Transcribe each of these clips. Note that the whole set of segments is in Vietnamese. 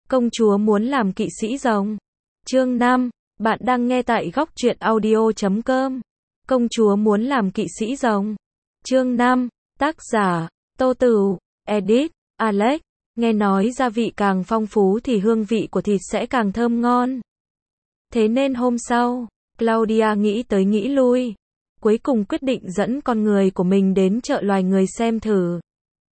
Công chúa muốn làm kỵ sĩ rồng. Chương 5, bạn đang nghe tại góc truyện audio.com. Công chúa muốn làm kỵ sĩ rồng. Chương 5, tác giả, Tô Tửu, edit, Alex. Nghe nói gia vị càng phong phú thì hương vị của thịt sẽ càng thơm ngon. Thế nên hôm sau, Claudia nghĩ tới nghĩ lui. Cuối cùng quyết định dẫn con người của mình đến chợ loài người xem thử.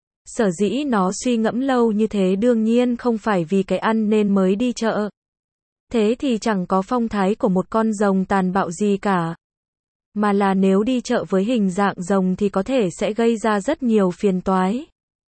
Sở dĩ nó suy ngẫm lâu như thế đương nhiên không phải vì cái ăn nên mới đi chợ. Thế thì chẳng có phong thái của một con rồng tàn bạo gì cả. Mà là nếu đi chợ với hình dạng rồng thì có thể sẽ gây ra rất nhiều phiền toái.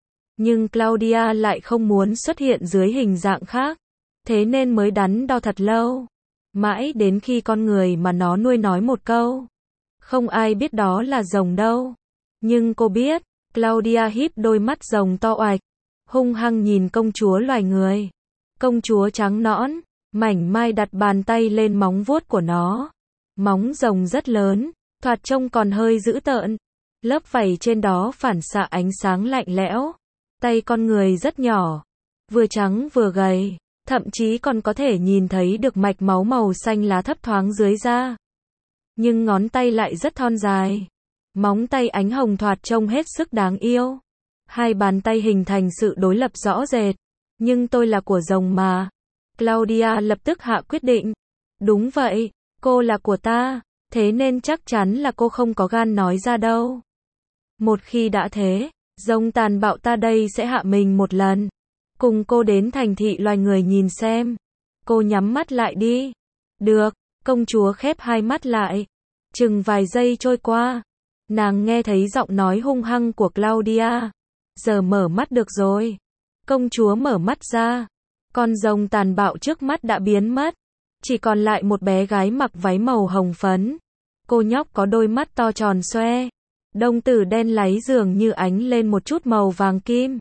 Nhưng Claudia lại không muốn xuất hiện dưới hình dạng khác. Thế nên mới đắn đo thật lâu. Mãi đến khi con người mà nó nuôi nói một câu. Không ai biết đó là rồng đâu. Nhưng cô biết. Claudia híp đôi mắt rồng to oạch, hung hăng nhìn công chúa loài người. Công chúa trắng nõn, mảnh mai đặt bàn tay lên móng vuốt của nó. Móng rồng rất lớn, thoạt trông còn hơi dữ tợn. Lớp vảy trên đó phản xạ ánh sáng lạnh lẽo. Tay con người rất nhỏ, vừa trắng vừa gầy, thậm chí còn có thể nhìn thấy được mạch máu màu xanh lá thấp thoáng dưới da. Nhưng ngón tay lại rất thon dài. Móng tay ánh hồng thoạt trông hết sức đáng yêu. Hai bàn tay hình thành sự đối lập rõ rệt. Nhưng tôi là của rồng mà. Claudia lập tức hạ quyết định. Đúng vậy, cô là của ta. Thế nên chắc chắn là cô không có gan nói ra đâu. Một khi đã thế, rồng tàn bạo ta đây sẽ hạ mình một lần. Cùng cô đến thành thị loài người nhìn xem. Cô nhắm mắt lại đi. Được, công chúa khép hai mắt lại. Chừng vài giây trôi qua. Nàng nghe thấy giọng nói hung hăng của Claudia. Giờ mở mắt được rồi. Công chúa mở mắt ra. Con rồng tàn bạo trước mắt đã biến mất. Chỉ còn lại một bé gái mặc váy màu hồng phấn. Cô nhóc có đôi mắt to tròn xoe. Đồng tử đen láy dường như ánh lên một chút màu vàng kim.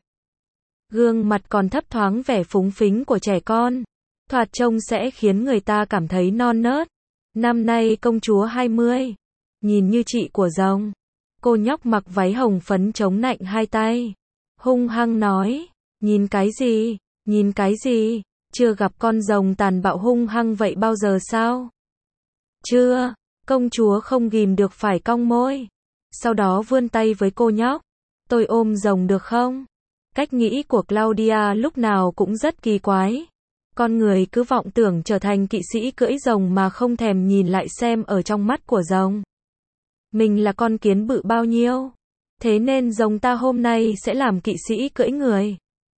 Gương mặt còn thấp thoáng vẻ phúng phính của trẻ con. Thoạt trông sẽ khiến người ta cảm thấy non nớt. Năm nay công chúa 20. Nhìn như chị của rồng. Cô nhóc mặc váy hồng phấn chống nạnh hai tay. Hung hăng nói. Nhìn cái gì? Nhìn cái gì? Chưa gặp con rồng tàn bạo hung hăng vậy bao giờ sao? Chưa. Công chúa không ghìm được phải cong môi. Sau đó vươn tay với cô nhóc. Tôi ôm rồng được không? Cách nghĩ của Claudia lúc nào cũng rất kỳ quái. Con người cứ vọng tưởng trở thành kỵ sĩ cưỡi rồng mà không thèm nhìn lại xem ở trong mắt của rồng. Mình là con kiến bự bao nhiêu. Thế nên rồng ta hôm nay sẽ làm kỵ sĩ cưỡi người.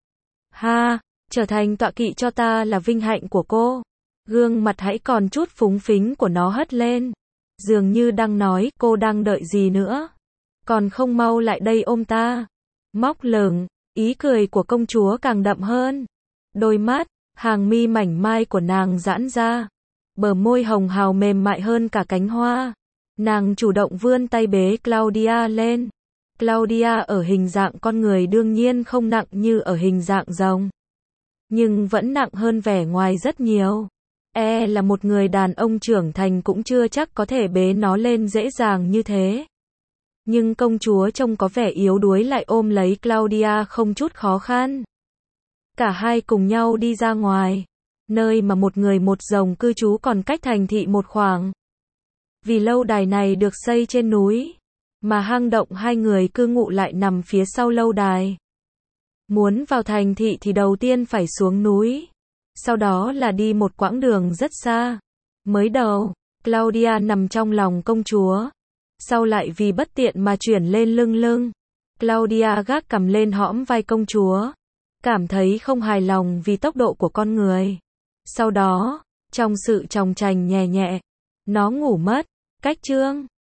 Ha, trở thành tọa kỵ cho ta là vinh hạnh của cô. Gương mặt hãy còn chút phúng phính của nó hất lên. Dường như đang nói cô đang đợi gì nữa. Còn không mau lại đây ôm ta. Móc lửng, ý cười của công chúa càng đậm hơn. Đôi mắt, hàng mi mảnh mai của nàng giãn ra. Bờ môi hồng hào mềm mại hơn cả cánh hoa. Nàng chủ động vươn tay bế Claudia lên. Claudia ở hình dạng con người đương nhiên không nặng như ở hình dạng rồng. Nhưng vẫn nặng hơn vẻ ngoài rất nhiều. Là một người đàn ông trưởng thành cũng chưa chắc có thể bế nó lên dễ dàng như thế. Nhưng công chúa trông có vẻ yếu đuối lại ôm lấy Claudia không chút khó khăn. Cả hai cùng nhau đi ra ngoài. Nơi mà một người một rồng cư trú còn cách thành thị một khoảng. Vì lâu đài này được xây trên núi, mà hang động hai người cư ngụ lại nằm phía sau lâu đài. Muốn vào thành thị thì đầu tiên phải xuống núi, sau đó là đi một quãng đường rất xa. Mới đầu, Claudia nằm trong lòng công chúa, sau lại vì bất tiện mà chuyển lên lưng. Claudia gác cằm lên hõm vai công chúa, cảm thấy không hài lòng vì tốc độ của con người. Sau đó, trong sự chòng chành nhẹ nhẹ, nó ngủ mất. Cách chương